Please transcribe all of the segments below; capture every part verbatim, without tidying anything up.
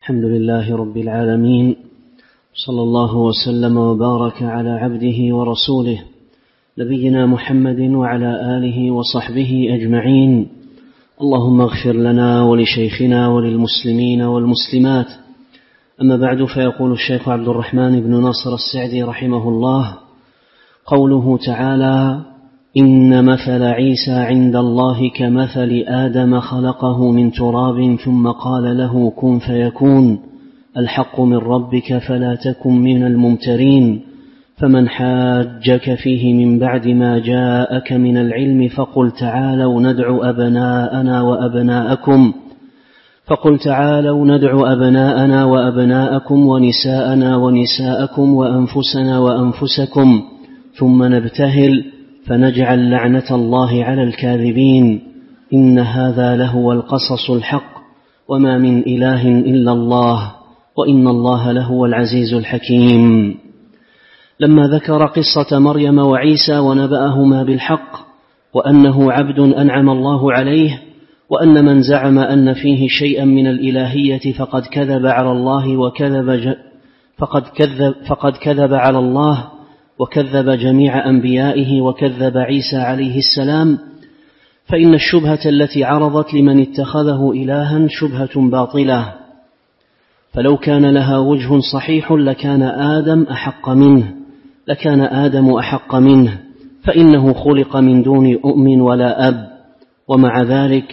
الحمد لله رب العالمين، صلى الله وسلم وبارك على عبده ورسوله نبينا محمد وعلى آله وصحبه أجمعين. اللهم اغفر لنا ولشيخنا وللمسلمين والمسلمات. أما بعد، فيقول الشيخ عبد الرحمن بن ناصر السعدي رحمه الله: قوله تعالى: إن مثل عيسى عند الله كمثل آدم خلقه من تراب ثم قال له كن فيكون، الحق من ربك فلا تكن من الممترين. فمن حاجك فيه من بعد ما جاءك من العلم فقل تعالوا ندعو أبناءنا وأبناءكم فقل تعالوا ندعو أبناءنا وأبناءكم ونساءنا ونساءكم وأنفسنا وأنفسكم ثم نبتهل فنجعل لعنة الله على الكاذبين. إن هذا لهو القصص الحق، وما من إله إلا الله، وإن الله لهو العزيز الحكيم. لما ذكر قصة مريم وعيسى ونبأهما بالحق، وأنه عبد أنعم الله عليه، وأن من زعم أن فيه شيئا من الإلهية فقد كذب على الله وكذب ج... فقد كذب فقد كذب على الله وكذب جميع أنبيائه وكذب عيسى عليه السلام، فإن الشبهة التي عرضت لمن اتخذه إلها شبهة باطلة، فلو كان لها وجه صحيح لكان آدم أحق منه لكان آدم أحق منه فإنه خلق من دون أم ولا أب، ومع ذلك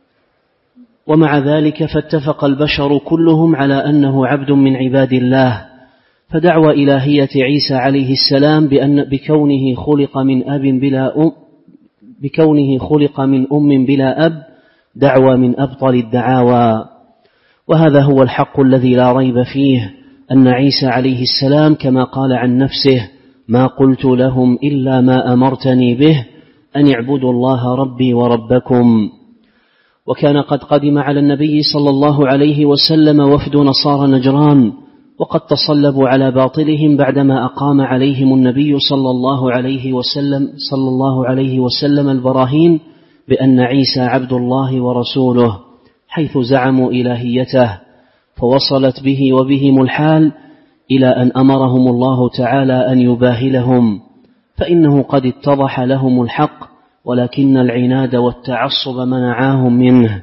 ومع ذلك فاتفق البشر كلهم على أنه عبد من عباد الله. فدعوى إلهية عيسى عليه السلام بأن بكونه خلق من أب بلا أم بكونه خلق من أم بلا أب دعوى من أبطل الدعاوى. وهذا هو الحق الذي لا ريب فيه، أن عيسى عليه السلام كما قال عن نفسه: ما قلت لهم إلا ما أمرتني به أن اعبدوا الله ربي وربكم. وكان قد قدم على النبي صلى الله عليه وسلم وفد نصارى نجران، وقد تصلبوا على باطلهم بعدما أقام عليهم النبي صلى الله عليه وسلم صلى الله عليه وسلم البراهين بأن عيسى عبد الله ورسوله، حيث زعموا إلهيته، فوصلت به وبهم الحال إلى أن أمرهم الله تعالى أن يباهلهم، فإنه قد اتضح لهم الحق، ولكن العناد والتعصب منعاهم منه.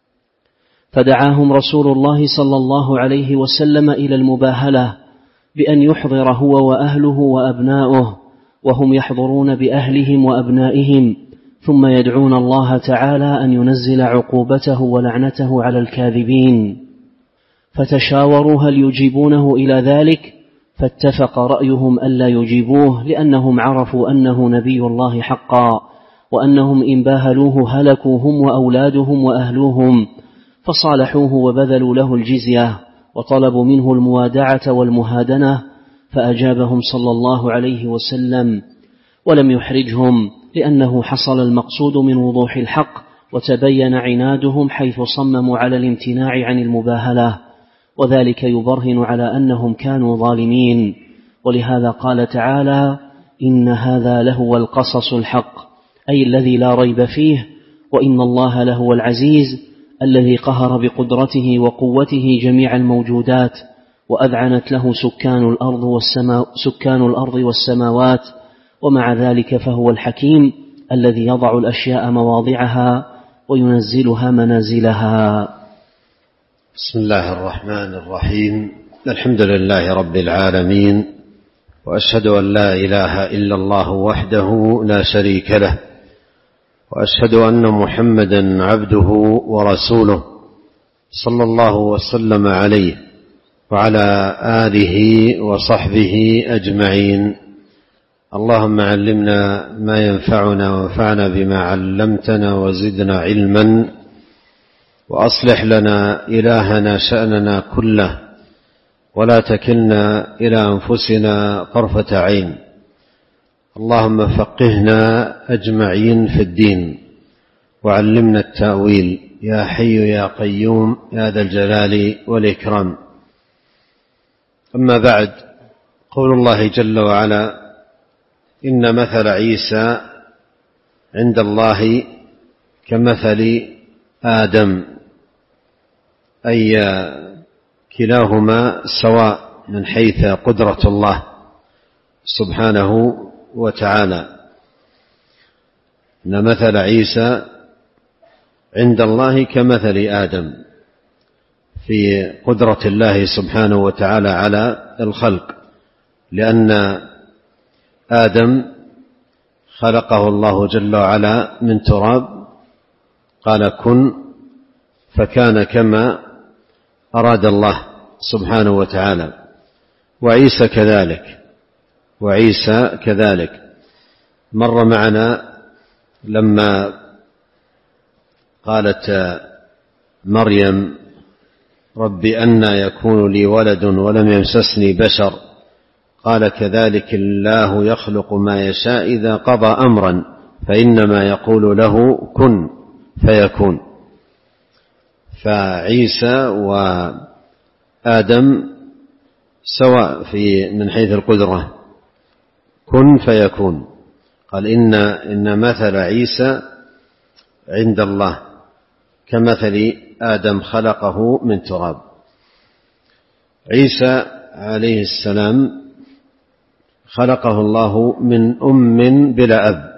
فدعاهم رسول الله صلى الله عليه وسلم إلى المباهلة بأن يحضر هو وأهله وأبناؤه، وهم يحضرون بأهلهم وأبنائهم، ثم يدعون الله تعالى أن ينزل عقوبته ولعنته على الكاذبين. فتشاوروا هل يجيبونه إلى ذلك، فاتفق رأيهم ألا يجيبوه، لأنهم عرفوا أنه نبي الله حقا، وأنهم إن باهلوه هلكوا هم وأولادهم وأهلوهم، فصالحوه وبذلوا له الجزية وطلبوا منه الموادعة والمهادنة، فأجابهم صلى الله عليه وسلم ولم يحرجهم، لأنه حصل المقصود من وضوح الحق، وتبين عنادهم حيث صمموا على الامتناع عن المباهلة، وذلك يبرهن على أنهم كانوا ظالمين. ولهذا قال تعالى: إن هذا لهو القصص الحق، أي الذي لا ريب فيه، وإن الله لهو العزيز الذي قهر بقدرته وقوته جميع الموجودات، وأذعنت له سكان الأرض والسما سكان الأرض والسماوات، ومع ذلك فهو الحكيم الذي يضع الأشياء مواضعها وينزلها منازلها. بسم الله الرحمن الرحيم. الحمد لله رب العالمين، وأشهد أن لا إله إلا الله وحده لا شريك له، وأشهد أن محمدا عبده ورسوله صلى الله وسلم عليه وعلى آله وصحبه أجمعين. اللهم علمنا ما ينفعنا وانفعنا بما علمتنا وزدنا علما، وأصلح لنا إلهنا شأننا كله، ولا تكلنا إلى أنفسنا طرفة عين. اللهم فقهنا أجمعين في الدين، وعلمنا التأويل، يا حي يا قيوم يا ذا الجلال والإكرام. أما بعد، قول الله جل وعلا: إن مثل عيسى عند الله كمثل آدم، أي كلاهما سواء من حيث قدرة الله سبحانه وتعالى. إن مثل عيسى عند الله كمثل آدم في قدرة الله سبحانه وتعالى على الخلق، لأن آدم خلقه الله جل وعلا من تراب، قال كن فكان كما أراد الله سبحانه وتعالى. وعيسى كذلك وعيسى كذلك مر معنا لما قالت مريم رب أنى يكون لي ولد ولم يمسسني بشر، قال كذلك الله يخلق ما يشاء إذا قضى أمرا فإنما يقول له كن فيكون. فعيسى وآدم سواء في من حيث القدرة، كن فيكون. قال إن, إن مثل عيسى عند الله كمثل آدم خلقه من تراب. عيسى عليه السلام خلقه الله من أم بلا أب،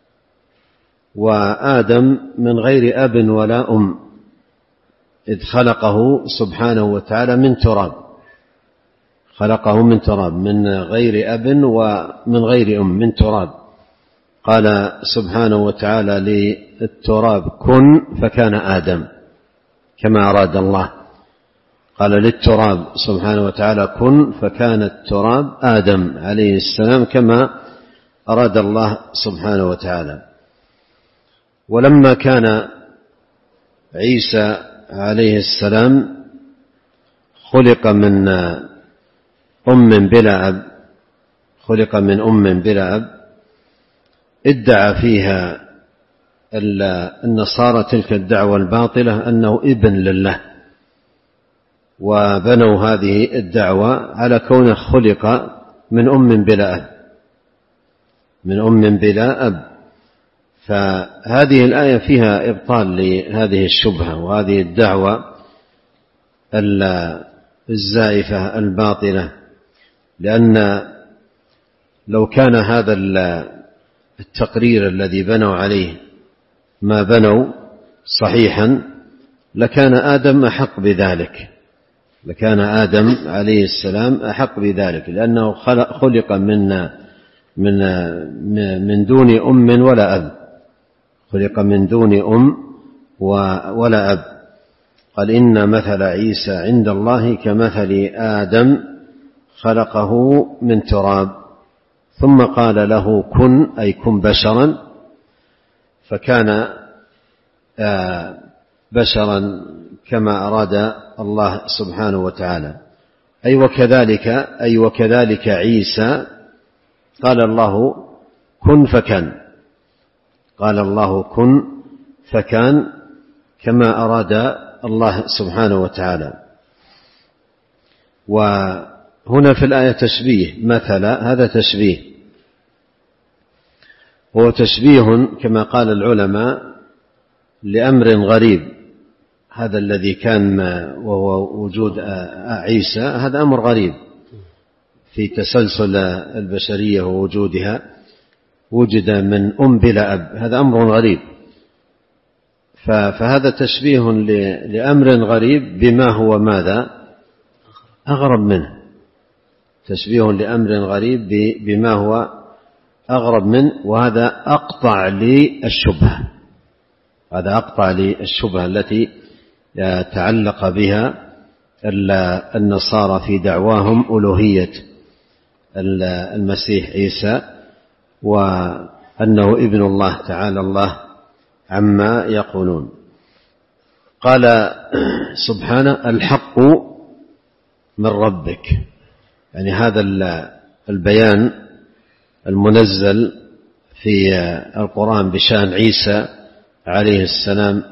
وآدم من غير أب ولا أم، إذ خلقه سبحانه وتعالى من تراب، خلقه من تراب من غير أب ومن غير أم، من تراب. قال سبحانه وتعالى للتراب كن فكان آدم كما أراد الله، قال للتراب سبحانه وتعالى كن فكان التراب آدم عليه السلام كما أراد الله سبحانه وتعالى. ولما كان عيسى عليه السلام خلق من أم بلا أب، خلق من أم بلا أب، ادعى فيها النصارى تلك الدعوة الباطلة أنه ابن لله، وبنوا هذه الدعوة على كونه خلق من أم بلا أب، من أم بلا أب. فهذه الآية فيها إبطال لهذه الشبهة وهذه الدعوة الزائفة الباطلة، لأن لو كان هذا التقرير الذي بنوا عليه ما بنوا صحيحا لكان آدم أحق بذلك، لكان آدم عليه السلام أحق بذلك، لأنه خلق من من من دون أم ولا أب، خلق من دون أم ولا أب. قال إن مثل عيسى عند الله كمثل آدم خلقه من تراب ثم قال له كن، أي كن بشرا، فكان بشرا كما أراد الله سبحانه وتعالى. أي وكذلك أي وكذلك عيسى قال الله كن فكان، قال الله كن فكان كما أراد الله سبحانه وتعالى. وهنا في الآية تشبيه، مثل هذا تشبيه، هو تشبيه كما قال العلماء لأمر غريب، هذا الذي كان وهو وجود عيسى، هذا أمر غريب في تسلسل البشرية ووجودها، وجد من أم بلا أب، هذا أمر غريب. فهذا تشبيه لأمر غريب بما هو ماذا أغرب منه، تشبيه لأمر غريب بما هو أغرب منه، وهذا أقطع للشبهة، هذا أقطع للشبهة التي تعلق بها النصارى في دعواهم ألوهية المسيح عيسى وأنه ابن الله تعالى الله عما يقولون. قال سبحانه الحق من ربك، يعني هذا البيان المنزل في القرآن بشأن عيسى عليه السلام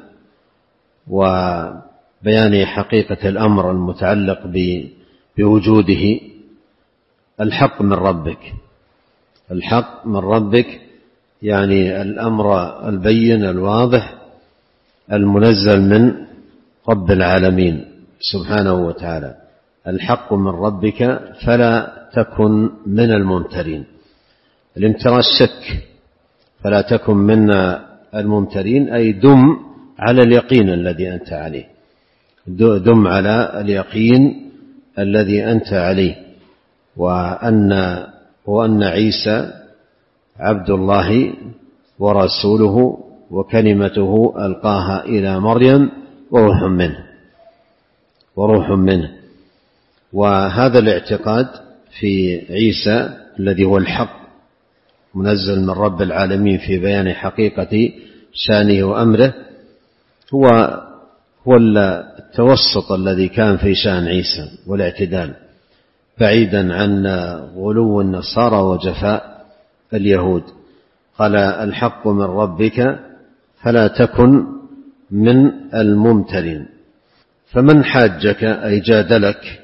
وبيان حقيقة الأمر المتعلق بوجوده، الحق من ربك، الحق من ربك يعني الأمر البين الواضح المنزل من رب العالمين سبحانه وتعالى. الحق من ربك فلا تكن من الممترين. الامتراء الشك، فلا تكن من الممترين أي دم على اليقين الذي أنت عليه، دم على اليقين الذي أنت عليه، وأن وأن عيسى عبد الله ورسوله وكلمته ألقاها إلى مريم وروح منه وروح منه. وهذا الاعتقاد في عيسى الذي هو الحق منزل من رب العالمين في بيان حقيقة شانه وأمره هو هو التوسط الذي كان في شان عيسى والاعتدال، بعيدا عن غلو النصارى وجفاء اليهود. قال الحق من ربك فلا تكن من الممترين. فمن حاجك أي جادلك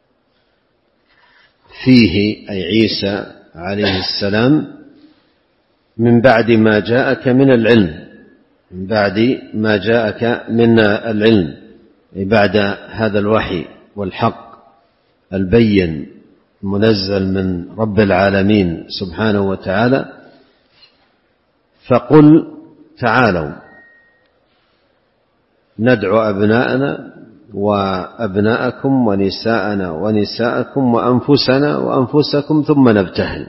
فيه أي عيسى عليه السلام من بعد ما جاءك من العلم، من بعد ما جاءك من العلم، بعد هذا الوحي والحق البين منزل من رب العالمين سبحانه وتعالى، فقل تعالوا ندعو أبناءنا وأبناءكم ونساءنا ونساءكم وأنفسنا وأنفسكم ثم نبتهل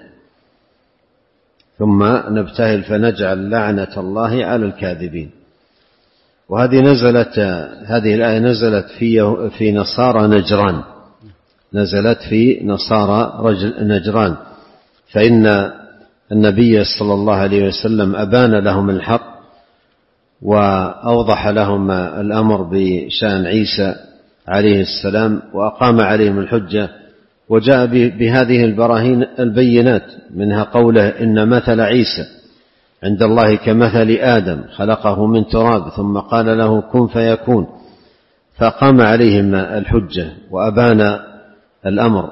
ثم نبتهل فنجعل لعنة الله على الكاذبين. وهذه نزلت هذه الآية نزلت في في نصارى نجران، نزلت في نصارى نجران، فإن النبي صلى الله عليه وسلم أبان لهم الحق وأوضح لهم الأمر بشأن عيسى عليه السلام وأقام عليهم الحجة، وجاء بهذه البراهين البينات، منها قوله إن مثل عيسى عند الله كمثل آدم خلقه من تراب ثم قال له كن فيكون، فأقام عليهم الحجة وأبان الأمر،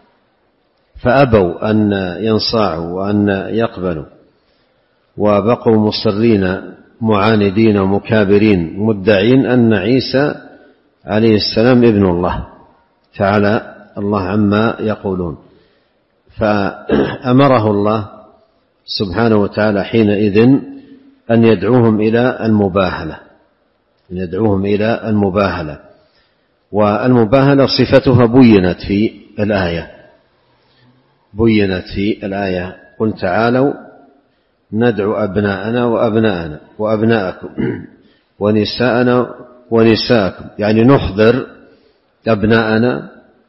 فأبوا أن ينصاعوا وأن يقبلوا، وبقوا مصرين معاندين ومكابرين مدعين أن عيسى عليه السلام ابن الله تعالى الله عما يقولون. فأمره الله سبحانه وتعالى حينئذ أن يدعوهم إلى المباهلة، أن يدعوهم إلى المباهلة، والمباهلة صفتها بينت في الآية، بينت في الآية قل تعالوا ندعو أبناءنا وأبناءنا وأبناءكم ونساءنا ونساءكم، يعني نحضر أبناءنا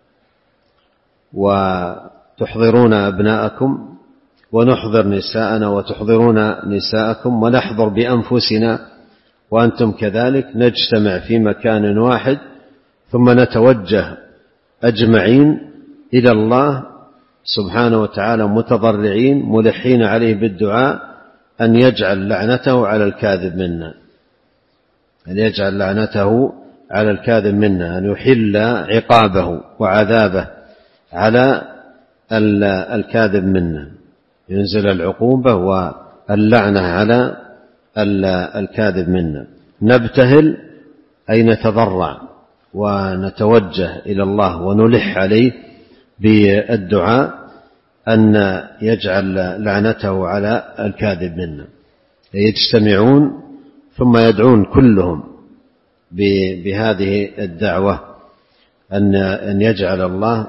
وتحضرون أبناءكم، ونحضر نساءنا وتحضرون نساءكم، ونحضر بأنفسنا وأنتم كذلك، نجتمع في مكان واحد ثم نتوجه أجمعين إلى الله سبحانه وتعالى متضرعين ملحين عليه بالدعاء أن يجعل لعنته على الكاذب منا، أن يجعل لعنته على الكاذب منا، أن يحل عقابه وعذابه على الكاذب منا، ينزل العقوبة واللعنة على الكاذب منا. نبتهل أي نتضرع ونتوجه إلى الله ونلح عليه بالدعاء أن يجعل لعنته على الكاذب منا. يجتمعون ثم يدعون كلهم بهذه الدعوة أن يجعل الله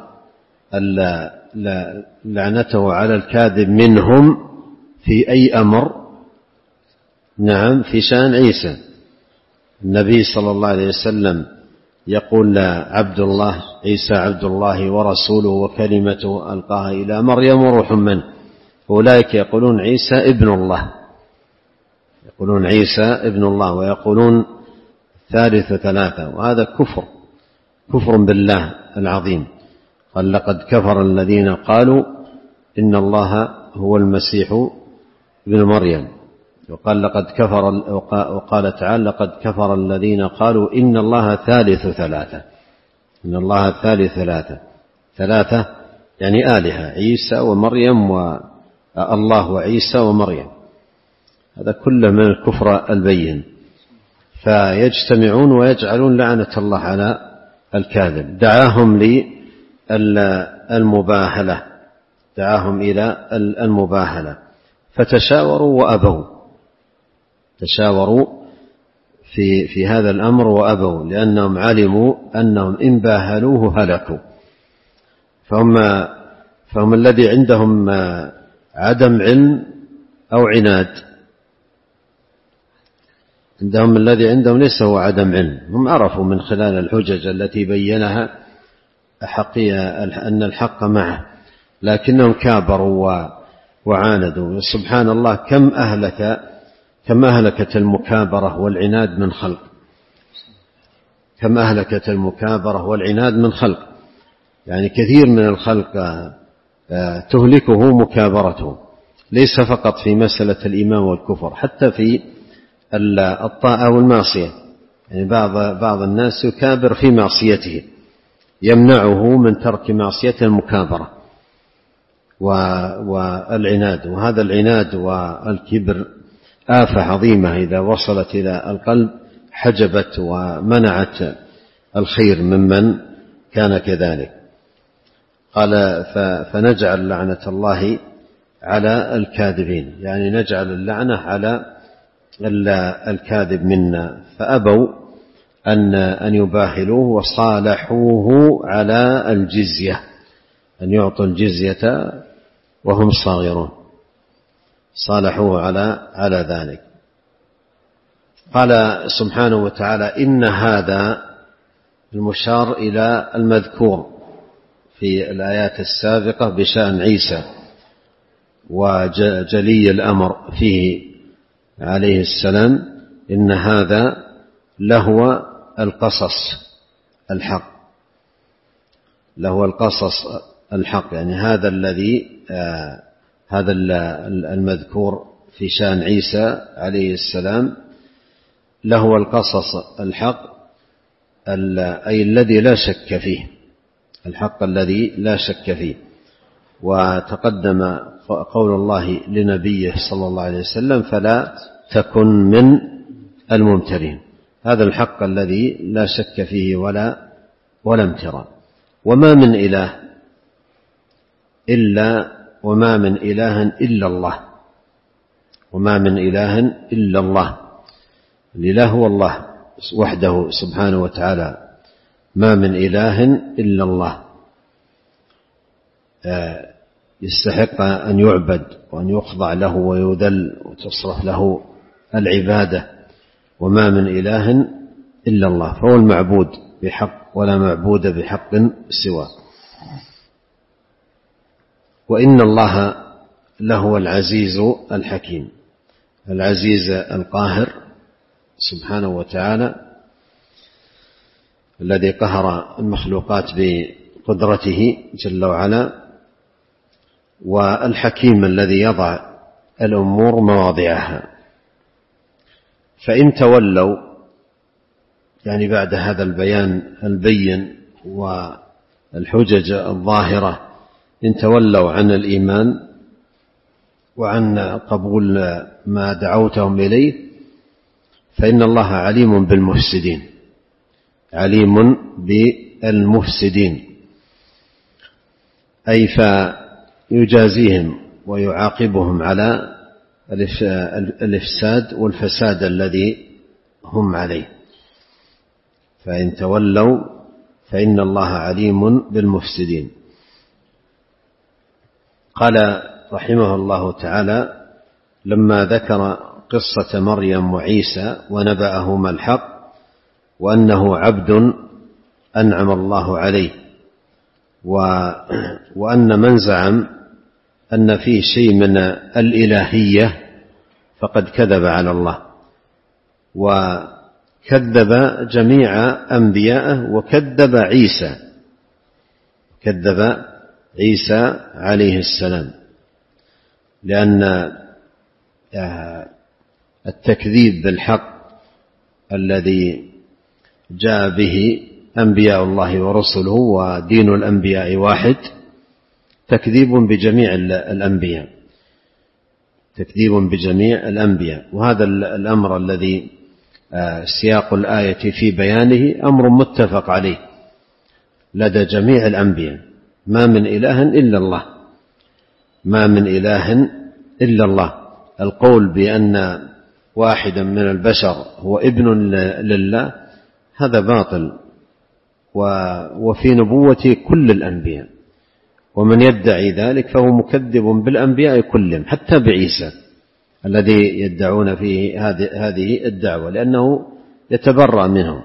لعنته على الكاذب منهم في أي أمر. نعم، في شأن عيسى النبي صلى الله عليه وسلم يقول عبد الله عيسى عبد الله ورسوله وكلمته ألقاها إلى مريم وروح منه، أولئك يقولون عيسى ابن الله، يقولون عيسى ابن الله، ويقولون ثالث ثلاثة، وهذا كفر كفر بالله العظيم. قال لقد كفر الذين قالوا إن الله هو المسيح ابن مريم، وقال لقد كفر، وقال تعالى لقد كفر الذين قالوا إن الله ثالث ثلاثة، إن الله ثالث ثلاثة، ثلاثة يعني آلهة، عيسى ومريم والله وعيسى ومريم، هذا كله من الكفر البين. فيجتمعون ويجعلون لعنة الله على الكاذب. دعاهم المباهلة، دعاهم إلى المباهلة فتشاوروا وأبوا، تشاوروا في في هذا الأمر وأبوا، لأنهم علموا أنهم إن باهلوه هلكوا. فهم فهم الذي عندهم عدم علم أو عناد، عندهم الذي عندهم ليس هو عدم علم، هم عرفوا من خلال الحجج التي بينها حقيقة أن الحق معه، لكنهم كابروا وعاندوا. سبحان الله، كم أهلك كم أهلكت المكابرة والعناد من خلق، كم أهلكت المكابرة والعناد من خلق، يعني كثير من الخلق تهلكه مكابرته، ليس فقط في مسألة الإيمان والكفر، حتى في الطاعة والمعصية. يعني بعض بعض الناس يكابر في معصيته، يمنعه من ترك معصية المكابرة والعناد، وهذا العناد والكبر آفة عظيمة إذا وصلت إلى القلب حجبت ومنعت الخير ممن كان كذلك. قال فنجعل لعنة الله على الكاذبين، يعني نجعل اللعنة على الكاذب منا، فأبوا أن أن يباهلوه وصالحوه على الجزية، أن يعطوا الجزية وهم صاغرون، صالحوه على على ذلك. قال سبحانه وتعالى: إن هذا المشار إلى المذكور في الآيات السابقة بشأن عيسى وجلي الأمر فيه عليه السلام، إن هذا لهو القصص الحق، لهو القصص الحق، يعني هذا الذي آه هذا المذكور في شأن عيسى عليه السلام لهو القصص الحق، أي الذي لا شك فيه، الحق الذي لا شك فيه. وتقدم قول الله لنبيه صلى الله عليه وسلم: فلا تكن من الممترين، هذا الحق الذي لا شك فيه ولا ولا امتراء. وما من إله إلا وما من إله إلا الله، وما من إله إلا الله، الإله هو الله وحده سبحانه وتعالى، ما من إله إلا الله يستحق أن يعبد وأن يخضع له ويذل وتصرف له العبادة، وما من إله إلا الله، فهو المعبود بحق ولا معبود بحق سواه. وإن الله لهو العزيز الحكيم، العزيز القاهر سبحانه وتعالى، الذي قهر المخلوقات بقدرته جل وعلا، والحكيم الذي يضع الأمور مواضعها. فإن تولوا، يعني بعد هذا البيان البين والحجج الظاهرة، إن تولوا عن الإيمان وعن قبول ما دعوتهم إليه، فإن الله عليم بالمفسدين، عليم بالمفسدين، أي فيجازيهم ويعاقبهم على الإفساد والفساد الذي هم عليه. فإن تولوا فإن الله عليم بالمفسدين. قال رحمه الله تعالى: لما ذكر قصة مريم وعيسى ونبأهما الحق وأنه عبد أنعم الله عليه، وأن من زعم أن فيه شيء من الإلهية فقد كذب على الله، وكذب جميع أنبياءه، وكذب عيسى، كذب عيسى عليه السلام، لأن التكذيب بالحق الذي جاء به أنبياء الله ورسله، ودين الأنبياء واحد، تكذيب بجميع الأنبياء، تكذيب بجميع الأنبياء. وهذا الأمر الذي سياق الآية في بيانه أمر متفق عليه لدى جميع الأنبياء، ما من إله إلا الله، ما من إله إلا الله. القول بأن واحدا من البشر هو ابن لله هذا باطل، وفي نبوة كل الأنبياء، ومن يدعي ذلك فهو مكذب بالأنبياء كلهم حتى بعيسى الذي يدعون فيه هذه الدعوة، لأنه يتبرأ منهم.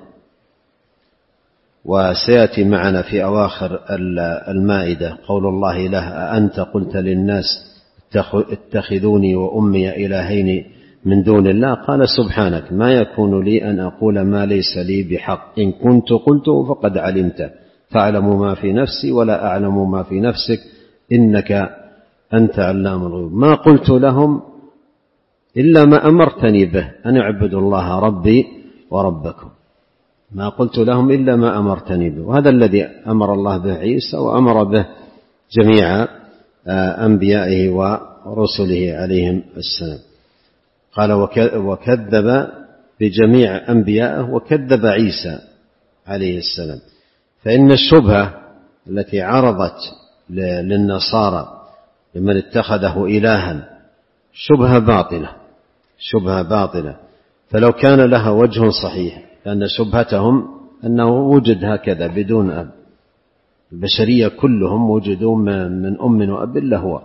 وسيأتي معنا في أواخر المائدة قول الله له: أأنت قلت للناس اتخذوني وأمي إلهين من دون الله قال سبحانك ما يكون لي أن أقول ما ليس لي بحق، إن كنت قلته فقد علمته تعلم ما في نفسي ولا أعلم ما في نفسك إنك أنت علام الغيوب. ما قلت لهم إلا ما أمرتني به أن اعبدوا الله ربي وربكم، ما قلت لهم إلا ما أمرتني به. وهذا الذي أمر الله به عيسى وأمر به جميع أنبيائه ورسله عليهم السلام. قال: وكذب بجميع أنبيائه وكذب عيسى عليه السلام. فإن الشبهة التي عرضت للنصارى لمن اتخذه إلها شبهة باطلة، شبهة باطلة. فلو كان لها وجه صحيح، لأن شبهتهم أنه وجد هكذا بدون أب، البشرية كلهم وجدوا من أم وأب إلا هو،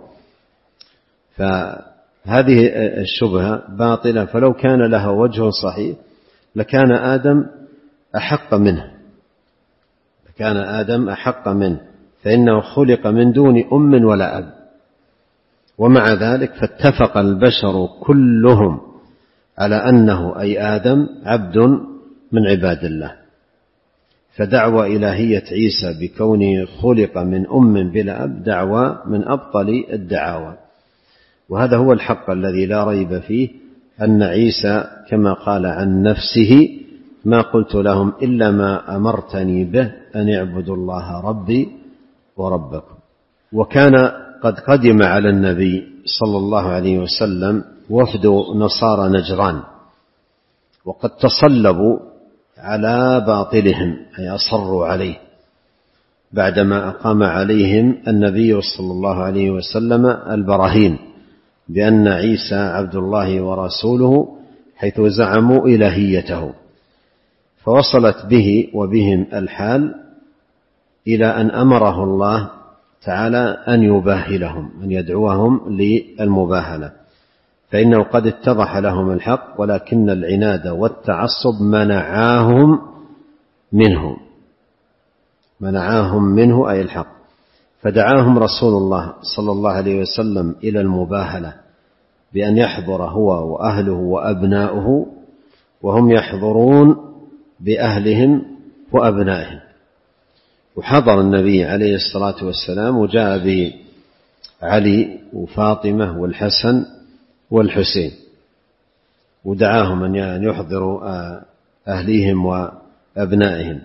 فهذه الشبهة باطلة. فلو كان لها وجه صحيح لكان آدم أحق منه، كان آدم أحق منه، فإنه خلق من دون أم ولا أب. ومع ذلك فاتفق البشر كلهم على أنه أي آدم عبد من عباد الله. فدعوى إلهية عيسى بكونه خلق من أم بلا أب دعوى من أبطل الدعاوى، وهذا هو الحق الذي لا ريب فيه، أن عيسى كما قال عن نفسه: ما قلت لهم إلا ما أمرتني به أن اعبدوا الله ربي وربكم. وكان قد قدم على النبي صلى الله عليه وسلم وفد نصارى نجران، وقد تصلبوا على باطلهم أي أصروا عليه بعدما أقام عليهم النبي صلى الله عليه وسلم البراهين بأن عيسى عبد الله ورسوله، حيث زعموا إلهيته. فوصلت به وبهم الحال إلى أن أمره الله تعالى أن يباهلهم، أن يدعوهم للمباهلة، فإنه قد اتضح لهم الحق، ولكن العناد والتعصب منعاهم منه، منعاهم منه أي الحق. فدعاهم رسول الله صلى الله عليه وسلم إلى المباهلة بأن يحضر هو وأهله وأبناؤه، وهم يحضرون بأهلهم وأبنائهم. وحضر النبي عليه الصلاة والسلام وجاء بعلي وفاطمة والحسن والحسين، ودعاهم أن يحضروا أهليهم وأبنائهم،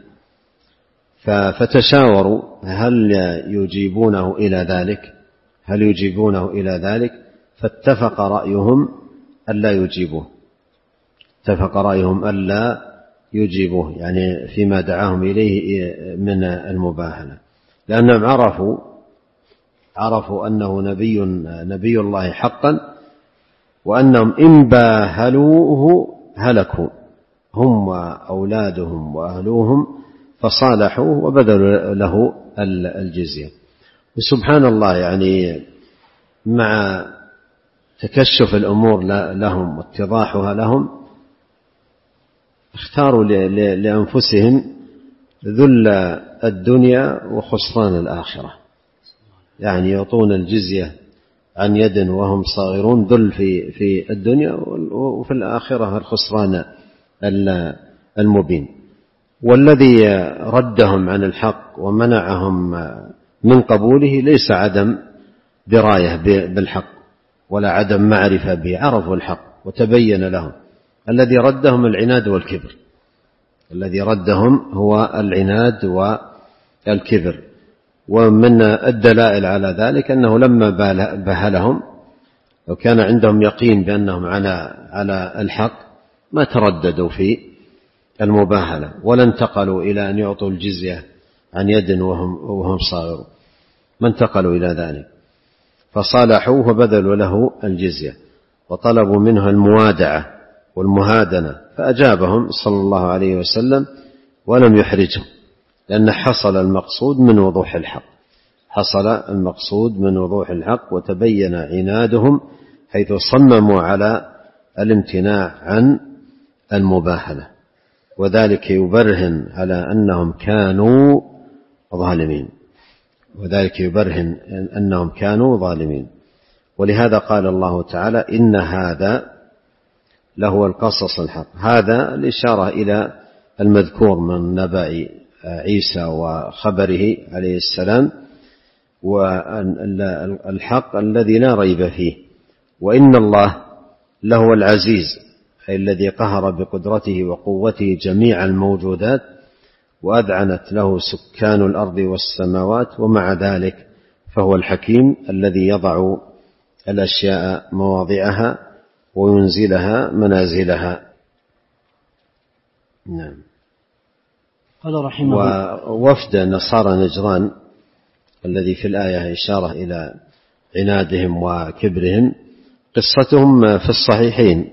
فتشاوروا هل يجيبونه إلى ذلك هل يجيبونه إلى ذلك فاتفق رأيهم ألا يجيبوه، اتفق رأيهم ألا يجيبوه يعني فيما دعاهم إليه من المباهلة، لأنهم عرفوا عرفوا أنه نبي نبي الله حقا، وأنهم إن باهلوه هلكوا هم وأولادهم وأهلوهم، فصالحوه وبذلوا له الجزية. وسبحان الله، يعني مع تكشف الأمور لهم واتضاحها لهم اختاروا لأنفسهم ذل الدنيا وخسران الآخرة، يعني يعطون الجزية عن يد وهم صاغرون، ذل في في الدنيا وفي الآخرة الخسران المبين. والذي ردهم عن الحق ومنعهم من قبوله ليس عدم دراية بالحق ولا عدم معرفة به، عرفوا الحق وتبين لهم. الذي ردهم العناد والكبر، الذي ردهم هو العناد والكبر. ومن الدلائل على ذلك أنه لما بهلهم، لو كان عندهم يقين بأنهم على على الحق ما ترددوا في المباهلة ولا انتقلوا إلى أن يعطوا الجزية عن يد وهم وهم صاغرون. ما انتقلوا إلى ذلك، فصالحوه وبذلوا له الجزية وطلبوا منه الموادعة والمهادنة، فأجابهم صلى الله عليه وسلم ولم يحرجهم، لأن حصل المقصود من وضوح الحق، حصل المقصود من وضوح الحق وتبين عنادهم حيث صمموا على الامتناع عن المباهلة، وذلك يبرهن على أنهم كانوا ظالمين، وذلك يبرهن أنهم كانوا ظالمين. ولهذا قال الله تعالى: إن هذا لهو القصص الحق. هذا الإشارة إلى المذكور من نبأ عيسى وخبره عليه السلام، والحق الذي لا ريب فيه. وإن الله لهو العزيز، أي الذي قهر بقدرته وقوته جميع الموجودات وأذعنت له سكان الأرض والسماوات، ومع ذلك فهو الحكيم الذي يضع الأشياء مواضعها وينزلها منازلها. نعم. قال رحمه ووفد نصارى نجران الذي في الآية إشارة إلى عنادهم وكبرهم، قصتهم في الصحيحين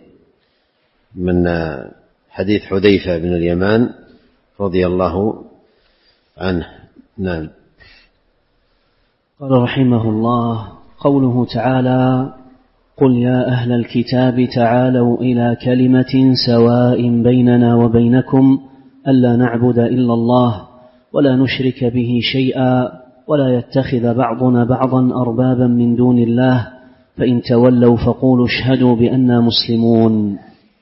من حديث حذيفة بن اليمان رضي الله عنه. نعم. قال رحمه الله: قوله تعالى: قل يا أهل الكتاب تعالوا إلى كلمة سواء بيننا وبينكم ألا نعبد إلا الله ولا نشرك به شيئا ولا يتخذ بعضنا بعضا أربابا من دون الله فإن تولوا فقولوا اشهدوا بأننا مسلمون.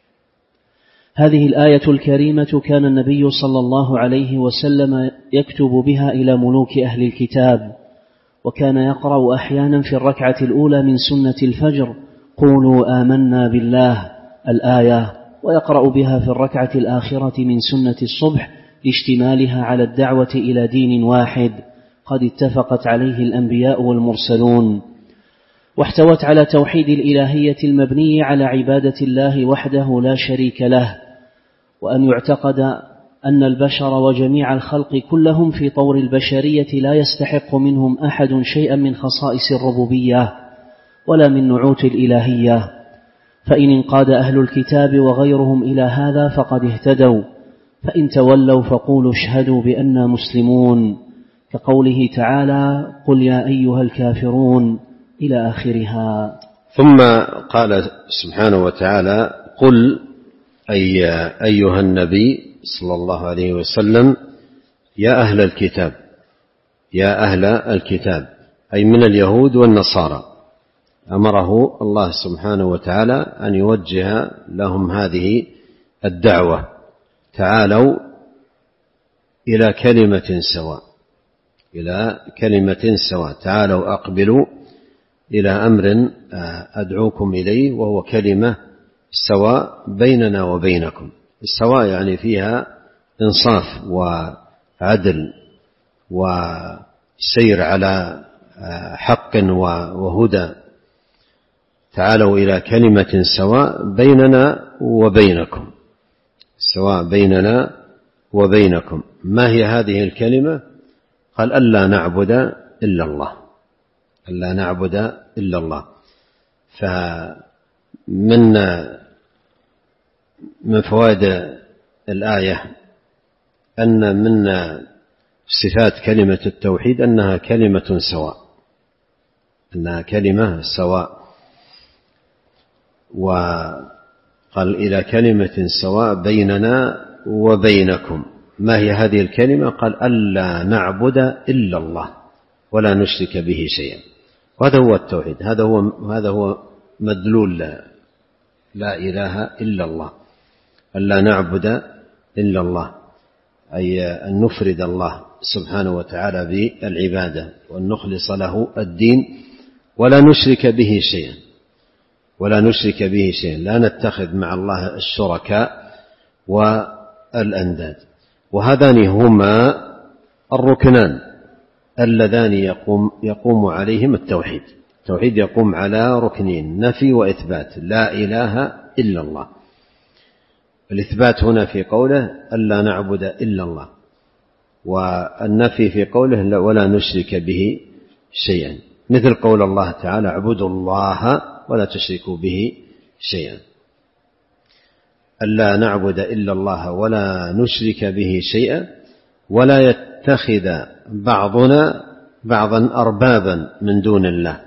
هذه الآية الكريمة كان النبي صلى الله عليه وسلم يكتب بها إلى ملوك أهل الكتاب، وكان يقرأ أحيانا في الركعة الأولى من سنة الفجر: قولوا آمنا بالله الآية، ويقرأ بها في الركعة الآخرة من سنة الصبح لاشتمالها على الدعوة إلى دين واحد قد اتفقت عليه الأنبياء والمرسلون، واحتوت على توحيد الإلهية المبني على عبادة الله وحده لا شريك له، وأن يعتقد أن البشر وجميع الخلق كلهم في طور البشرية لا يستحق منهم أحد شيئا من خصائص الربوبية ولا من نعوت الإلهية، فإن انقاد أهل الكتاب وغيرهم إلى هذا فقد اهتدوا، فإن تولوا فقولوا اشهدوا بأننا مسلمون، كقوله تعالى: قل يا أيها الكافرون إلى آخرها. ثم قال سبحانه وتعالى: قل أي أيها النبي صلى الله عليه وسلم يا أهل الكتاب، يا أهل الكتاب أي من اليهود والنصارى، أمره الله سبحانه وتعالى أن يوجه لهم هذه الدعوة: تعالوا إلى كلمة سواء، إلى كلمة سواء، تعالوا أقبلوا إلى أمر أدعوكم إليه، وهو كلمة سواء بيننا وبينكم. السواء يعني فيها إنصاف وعدل وسير على حق وهدى. تعالوا إلى كلمة سواء بيننا وبينكم، سواء بيننا وبينكم. ما هي هذه الكلمة؟ قال: ألا نعبد إلا الله، ألا نعبد إلا الله. فمن من فوائد الآية أن من صفات كلمة التوحيد أنها كلمة سواء، أنها كلمة سواء. وقال: إلى كلمة سواء بيننا وبينكم. ما هي هذه الكلمة؟ قال: ألا نعبد إلا الله ولا نشرك به شيئا. وهذا هو التوحيد، هذا هو هذا هو مدلول لا, لا إله إلا الله. ألا نعبد إلا الله أي أن نفرد الله سبحانه وتعالى بالعبادة وأن نخلص له الدين ولا نشرك به شيئا، ولا نشرك به شيئا، لا نتخذ مع الله الشركاء والأنداد. وهذان هما الركنان اللذان يقوم, يقوم عليهم التوحيد. التوحيد يقوم على ركنين: نفي وإثبات، لا إله إلا الله. الإثبات هنا في قوله ألا نعبد إلا الله، والنفي في قوله ولا نشرك به شيئا، مثل قول الله تعالى اعبدوا الله ولا تشركوا به شيئا. ألا نعبد إلا الله ولا نشرك به شيئا ولا يتخذ بعضنا بعضا أربابا من دون الله،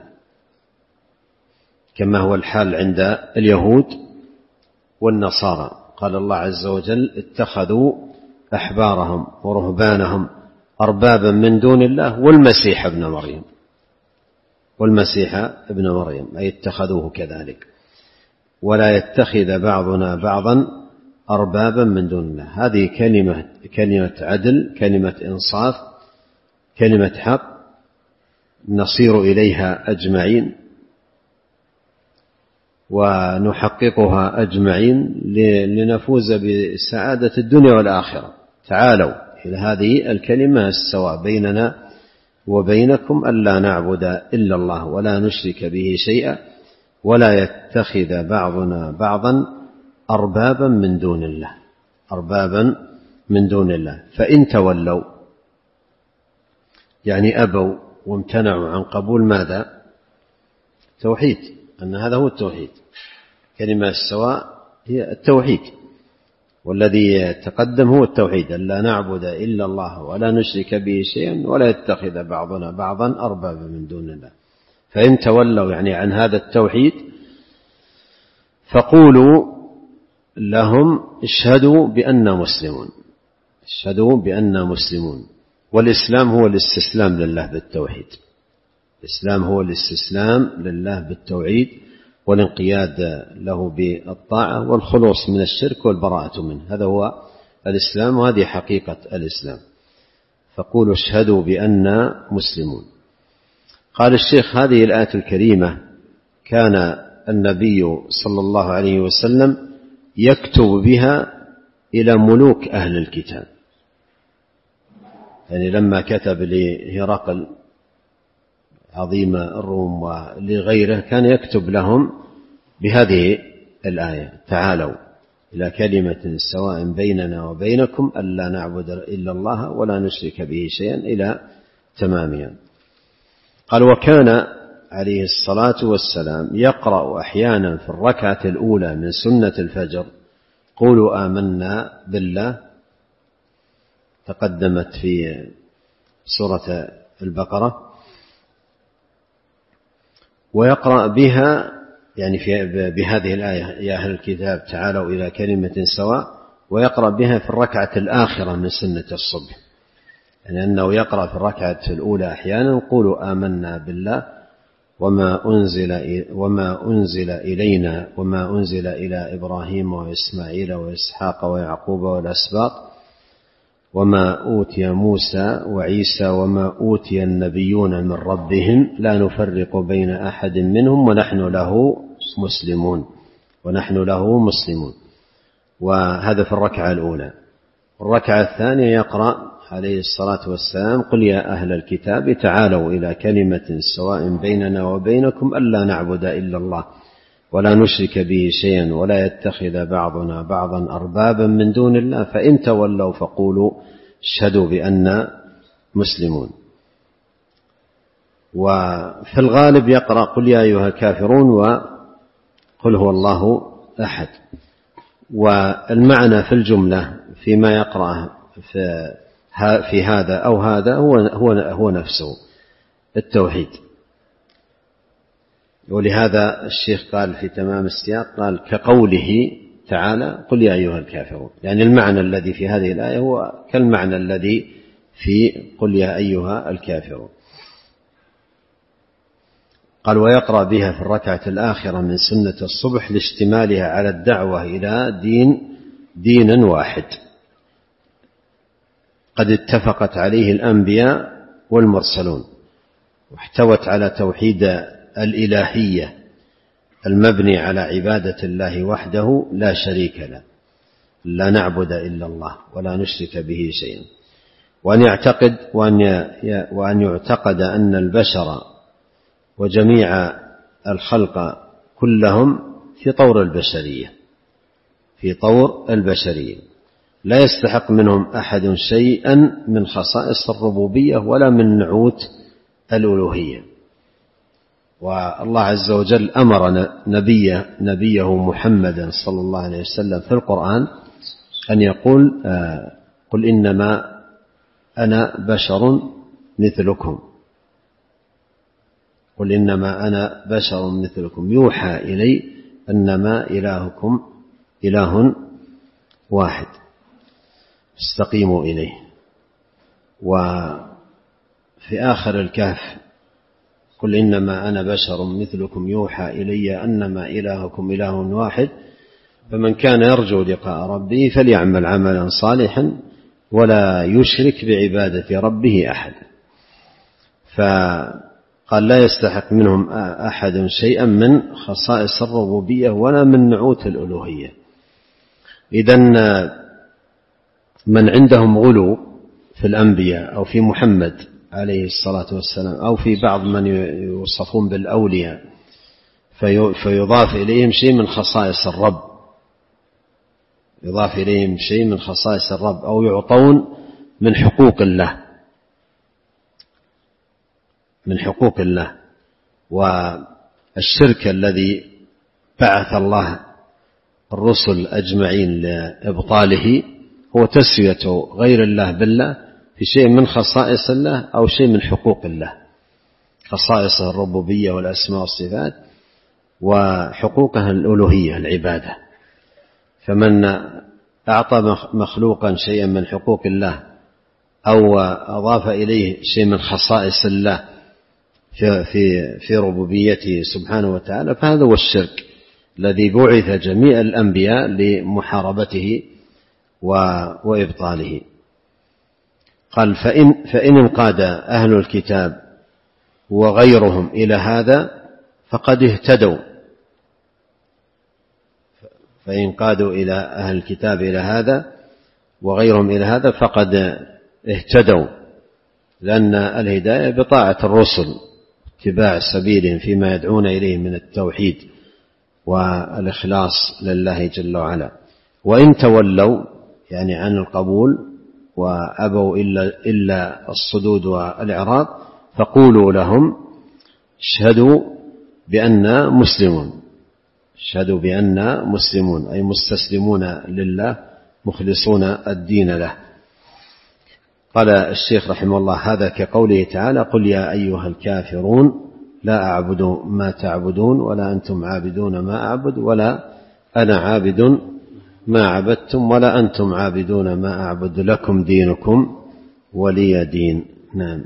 كما هو الحال عند اليهود والنصارى. قال الله عز وجل اتخذوا أحبارهم ورهبانهم أربابا من دون الله والمسيح ابن مريم، والمسيح ابن مريم أي اتخذوه كذلك. ولا يتخذ بعضنا بعضا أربابا من دون الله، هذه كلمة كلمة عدل، كلمة إنصاف، كلمة حق نصير إليها أجمعين ونحققها أجمعين لنفوز بسعادة الدنيا والآخرة. تعالوا إلى هذه الكلمة السواء بيننا وبينكم ألا نعبد إلا الله ولا نشرك به شيئا ولا يتخذ بعضنا بعضا أربابا من دون الله، أربابا من دون الله. فإن تولوا يعني أبوا وامتنعوا عن قبول ماذا؟ توحيد، أن هذا هو التوحيد. كلمة السواء هي التوحيد، والذي تقدم هو التوحيد، ألا نعبد إلا الله ولا نشرك به شيئا ولا يتخذ بعضنا بعضا أربابا من دون الله. فإن تولوا يعني عن هذا التوحيد فقولوا لهم اشهدوا بأننا مسلمون، اشهدوا بأننا مسلمون. والإسلام هو الاستسلام لله بالتوحيد، الإسلام هو الاستسلام لله بالتوحيد والانقياد له بالطاعة والخلوص من الشرك والبراءة منه، هذا هو الإسلام وهذه حقيقة الإسلام. فقولوا اشهدوا بأننا مسلمون. قال الشيخ هذه الآية الكريمة كان النبي صلى الله عليه وسلم يكتب بها إلى ملوك أهل الكتاب، يعني لما كتب لهرقل عظيم الروم ولغيره كان يكتب لهم بهذه الآية: تعالوا إلى كلمة سواء بيننا وبينكم ألا نعبد إلا الله ولا نشرك به شيئا إلى تمامها. قال: وكان عليه الصلاة والسلام يقرأ أحيانا في الركعة الأولى من سنة الفجر قولوا آمنا بالله، تقدمت في سورة البقرة، ويقرأ بها يعني في بهذه الآية يا أهل الكتاب تعالوا إلى كلمة سواء، ويقرأ بها في الركعة الآخرة من سنة الصبح، يعني أنه يقرأ في الركعة الأولى أحيانا قولوا آمنا بالله وما أنزل وما أنزل إلينا وما أنزل إلى إبراهيم وإسماعيل وإسحاق ويعقوب والأسباط وما أوتي موسى وعيسى وما أوتي النبيون من ربهم لا نفرق بين أحد منهم ونحن له مسلمون ونحن له مسلمون. وهذا في الركعة الأولى. الركعة الثانية يقرأ عليه الصلاة والسلام قل يا أهل الكتاب تعالوا إلى كلمة سواء بيننا وبينكم ألا نعبد إلا الله ولا نشرك به شيئا ولا يتخذ بعضنا بعضا أربابا من دون الله فإن تولوا فقولوا اشهدوا بأننا مسلمون. وفي الغالب يقرأ قل يا أيها الكافرون وقل هو الله أحد. والمعنى في الجملة فيما يقرأ في في هذا أو هذا هو هو هو نفسه التوحيد. ولهذا الشيخ قال في تمام السياق قال كقوله تعالى قل يا أيها الكافرون، يعني المعنى الذي في هذه الآية هو كالمعنى الذي في قل يا أيها الكافرون. قال ويقرأ بها في الركعة الآخرة من سنة الصبح لاشتمالها على الدعوة إلى دين دينا واحد قد اتفقت عليه الأنبياء والمرسلون، واحتوت على توحيد الإلهية المبني على عبادة الله وحده لا شريك له، لا نعبد إلا الله ولا نشرك به شيئا، وأن يعتقد وأن يعتقد أن البشر وجميع الخلق كلهم في طور البشرية في طور البشرية لا يستحق منهم أحد شيئا من خصائص الربوبية ولا من نعوت الألوهية. والله عز وجل أمر نبيه, نبيه محمدا صلى الله عليه وسلم في القرآن أن يقول قل إنما أنا بشر مثلكم قل إنما أنا بشر مثلكم يوحى إلي أنما إلهكم إله واحد استقيموا إليه. وفي آخر الكهف قل إنما أنا بشر مثلكم يوحى إلي أنما إلهكم إله واحد فمن كان يرجو لقاء ربه فليعمل عملا صالحا ولا يشرك بعبادة ربه أحد. فقال لا يستحق منهم أحد شيئا من خصائص الربوبية ولا من نعوت الألوهية. إذن من عندهم غلو في الأنبياء أو في محمد عليه الصلاة والسلام أو في بعض من يوصفون بالأولياء فيضاف إليهم شيء من خصائص الرب يضاف إليهم شيء من خصائص الرب أو يعطون من حقوق الله من حقوق الله. والشرك الذي بعث الله الرسل أجمعين لإبطاله هو تسوية غير الله بالله في شيء من خصائص الله أو شيء من حقوق الله، خصائص الربوبية والأسماء والصفات وحقوقها الألوهية العبادة. فمن أعطى مخلوقا شيئا من حقوق الله أو أضاف إليه شيء من خصائص الله في, في, في ربوبيته سبحانه وتعالى فهذا هو الشرك الذي بعث جميع الأنبياء لمحاربته وإبطاله. قال فإن, فإن انقاد أهل الكتاب وغيرهم إلى هذا فقد اهتدوا فإن قادوا إلى أهل الكتاب إلى هذا وغيرهم إلى هذا فقد اهتدوا، لأن الهداية بطاعة الرسل اتباع سبيلهم فيما يدعون إليه من التوحيد والإخلاص لله جل وعلا. وإن تولوا يعني عن القبول وأبوا إلا, إلا الصدود والإعراض فقولوا لهم اشهدوا بأننا مسلمون اشهدوا بأننا مسلمون أي مستسلمون لله مخلصون الدين له. قال الشيخ رحمه الله هذا كقوله تعالى قل يا أيها الكافرون لا أعبد ما تعبدون ولا أنتم عابدون ما أعبد ولا أنا عابد ما عبدتم ولا أنتم عابدون ما أعبد لكم دينكم ولي دين. نعم.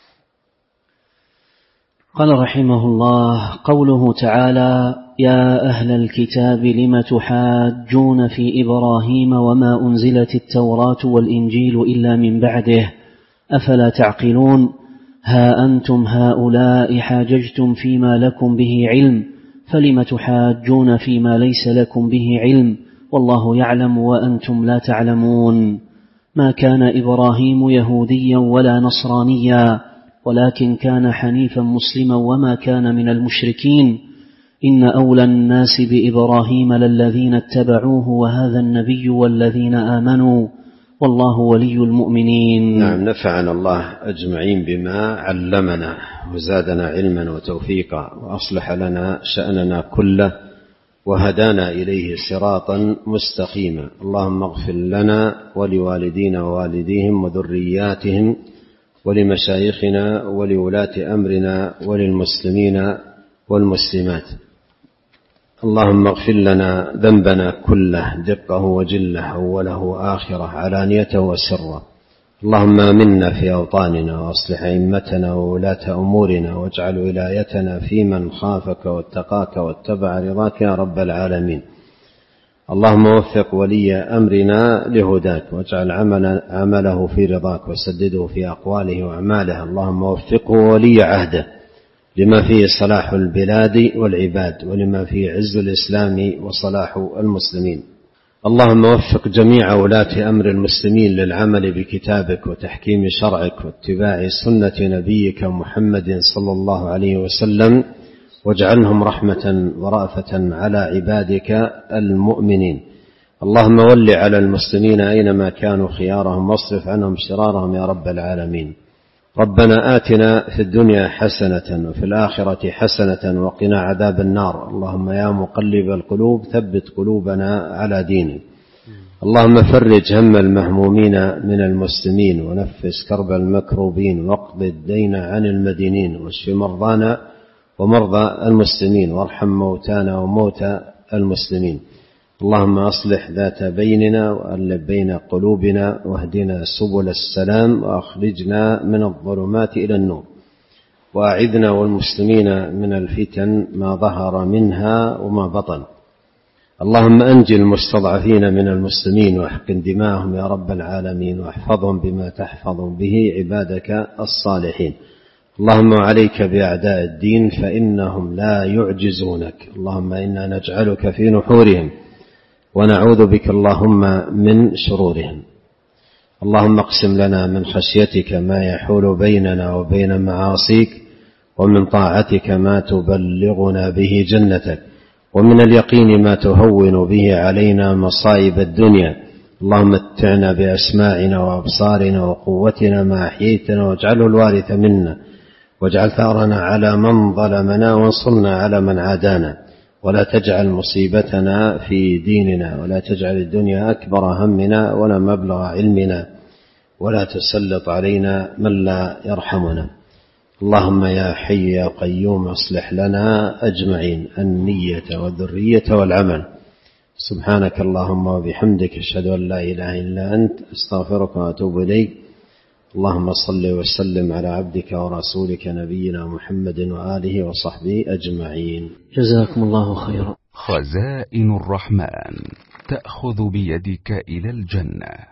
قال رحمه الله قوله تعالى يا أهل الكتاب لم تحاجون في إبراهيم وما أنزلت التوراة والإنجيل إلا من بعده أفلا تعقلون ها أنتم هؤلاء حاججتم فيما لكم به علم فلم تحاجون فيما ليس لكم به علم والله يعلم وأنتم لا تعلمون ما كان إبراهيم يهوديا ولا نصرانيا ولكن كان حنيفا مسلما وما كان من المشركين إن أولى الناس بإبراهيم للذين اتبعوه وهذا النبي والذين آمنوا والله ولي المؤمنين. نعم. نفعنا الله أجمعين بما علمنا وزادنا علما وتوفيقا وأصلح لنا شأننا كله وهدانا إليه صراطا مستقيما. اللهم اغفر لنا ولوالدينا ووالديهم وذرياتهم ولمشايخنا ولولاة أمرنا وللمسلمين والمسلمات. اللهم اغفر لنا ذنبنا كله دقه وجله أوله وآخره علانيته وسره. اللهم آمنا في أوطاننا وأصلح أئمتنا وولاة أمورنا واجعل ولايتنا في من خافك واتقاك واتبع رضاك يا رب العالمين. اللهم وفق ولي أمرنا لهداك واجعل عمله في رضاك وسدده في أقواله وأعماله. اللهم وفقه ولي عهده لما فيه صلاح البلاد والعباد ولما فيه عز الإسلام وصلاح المسلمين. اللهم وفق جميع ولاة أمر المسلمين للعمل بكتابك وتحكيم شرعك واتباع سنة نبيك محمد صلى الله عليه وسلم واجعلهم رحمة ورأفة على عبادك المؤمنين. اللهم ول على المسلمين أينما كانوا خيارهم واصرف عنهم شرارهم يا رب العالمين. ربنا آتنا في الدنيا حسنة وفي الآخرة حسنة وقنا عذاب النار. اللهم يا مقلب القلوب ثبت قلوبنا على دينك. اللهم فرج هم المهمومين من المسلمين ونفس كرب المكروبين واقض الدين عن المدينين واشف مرضانا ومرضى المسلمين وارحم موتانا وموتى المسلمين. اللهم أصلح ذات بيننا وألف بين قلوبنا واهدنا سبل السلام وأخرجنا من الظلمات إلى النور وأعذنا والمسلمين من الفتن ما ظهر منها وما بطن. اللهم أنجي المستضعفين من المسلمين واحقن دماءهم يا رب العالمين واحفظهم بما تحفظ به عبادك الصالحين. اللهم عليك بأعداء الدين فإنهم لا يعجزونك. اللهم إنا نجعلك في نحورهم ونعوذ بك اللهم من شرورهم. اللهم اقسم لنا من خشيتك ما يحول بيننا وبين معاصيك ومن طاعتك ما تبلغنا به جنتك ومن اليقين ما تهون به علينا مصائب الدنيا. اللهم متعنا بأسماعنا وأبصارنا وقوتنا ما أحييتنا واجعله الوارث منا واجعل ثأرنا على من ظلمنا وانصرنا على من عادانا ولا تجعل مصيبتنا في ديننا ولا تجعل الدنيا أكبر همنا ولا مبلغ علمنا ولا تسلط علينا من لا يرحمنا. اللهم يا حي يا قيوم اصلح لنا أجمعين النية والذرية والعمل. سبحانك اللهم وبحمدك أشهد أن لا إله إلا أنت أستغفرك وأتوب إليك. اللهم صل وسلم على عبدك ورسولك نبينا محمد وآله وصحبه أجمعين. جزاكم الله خيرا. خزائن الرحمن تأخذ بيدك إلى الجنة.